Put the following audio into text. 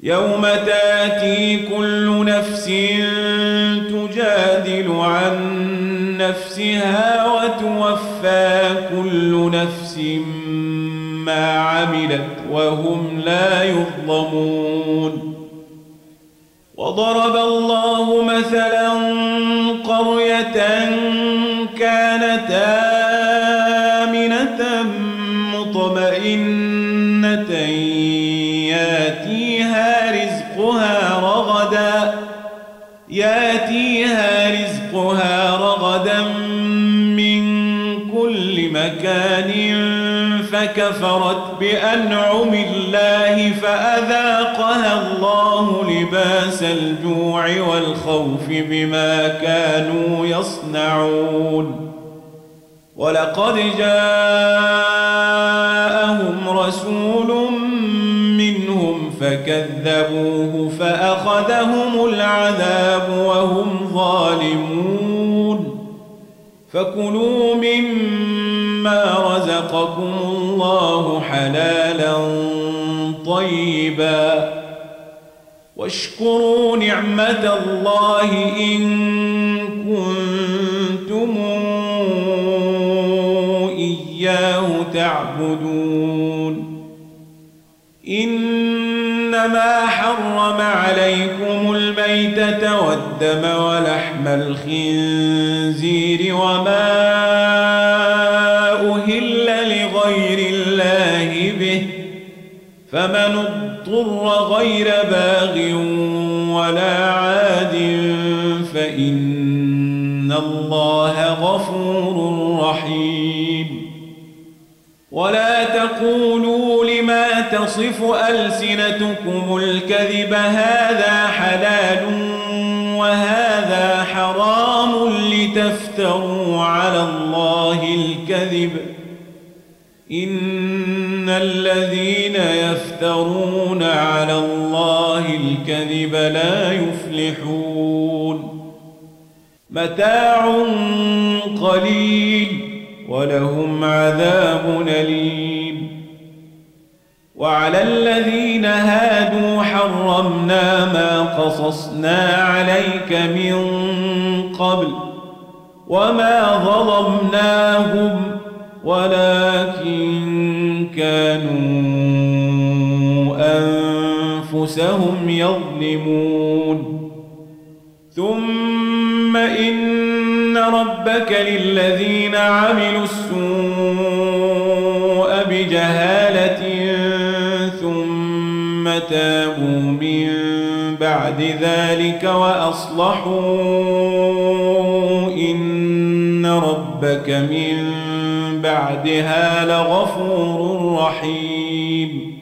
يوم تاتي كل نفس تجادل عن نفسها وتوفى كل نفس ما عملت وهم لا يظلمون. وضرب الله مثلا قرية كانت آمنة مطمئنة ياتيها رزقها رغدا من كل مكان فكفرت بأنعم الله فأذاقها الله لباس الجوع والخوف بما كانوا يصنعون. ولقد جاءهم رسول منهم فكذبوه فأخذهم العذاب وهم ظالمون. فكلوا مما رزقكم الله حلالا طيبا واشكروا نعمة الله إن كنتم إياه تعبدون. إنما حرم عليكم الميتة والدم ولحم الخنزير وما أهل لغير الله به فمن اضطر غير باغ ولا عاد فإن الله غفور رحيم. ولا تقولوا لما تصف ألسنتكم الكذب هذا حلال وهذا حرام لتفتروا على الله الكذب إن الذين يفترون على الله الكذب لا يفلحون. متاع قليل ولهم عذاب أليم. وعلى الذين هادوا حرمنا ما قصصنا عليك من قبل وما ظلمناهم ولكن كانوا أنفسهم يظلمون. ثم إن ربك للذين عملوا السوء بجهالة ثم تابوا من بعد ذلك وأصلحوا إن ربك من بعدها لغفور رحيم.